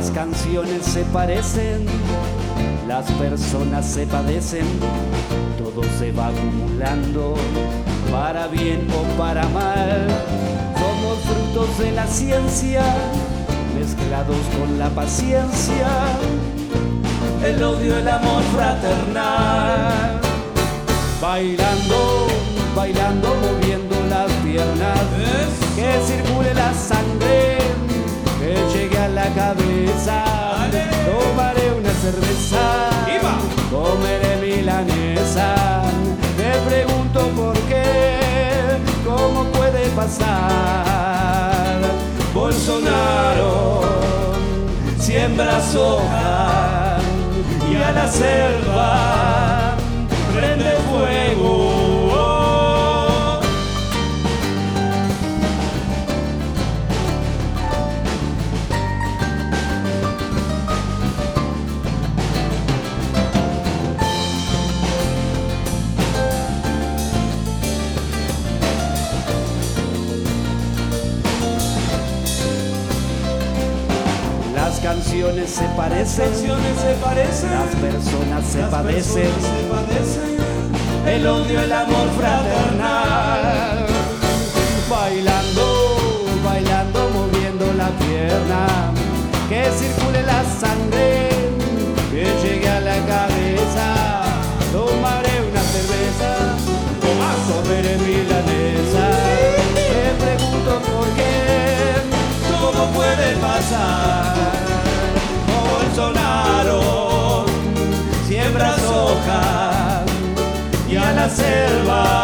Las canciones se parecen, las personas se padecen, todo se va acumulando, para bien o para mal. Somos frutos de la ciencia, mezclados con la paciencia, el odio, el amor fraternal. Bailando, bailando, moviendo las piernas, que circule la sangre, que llegue a la cabeza. Tomaré una cerveza, comeré milanesa. Me pregunto por qué, cómo puede pasar. Bolsonaro siembra soja y a la selva prende fuego. Las canciones se parecen, las personas se padecen, el odio, el amor fraternal. Bailando, bailando, moviendo la pierna, que circule la sangre, que llegue a la cabeza. Tomaré una cerveza, comeré milanesa. Me pregunto por qué, cómo puede pasar. Bolsonaro siembra soja y a la selva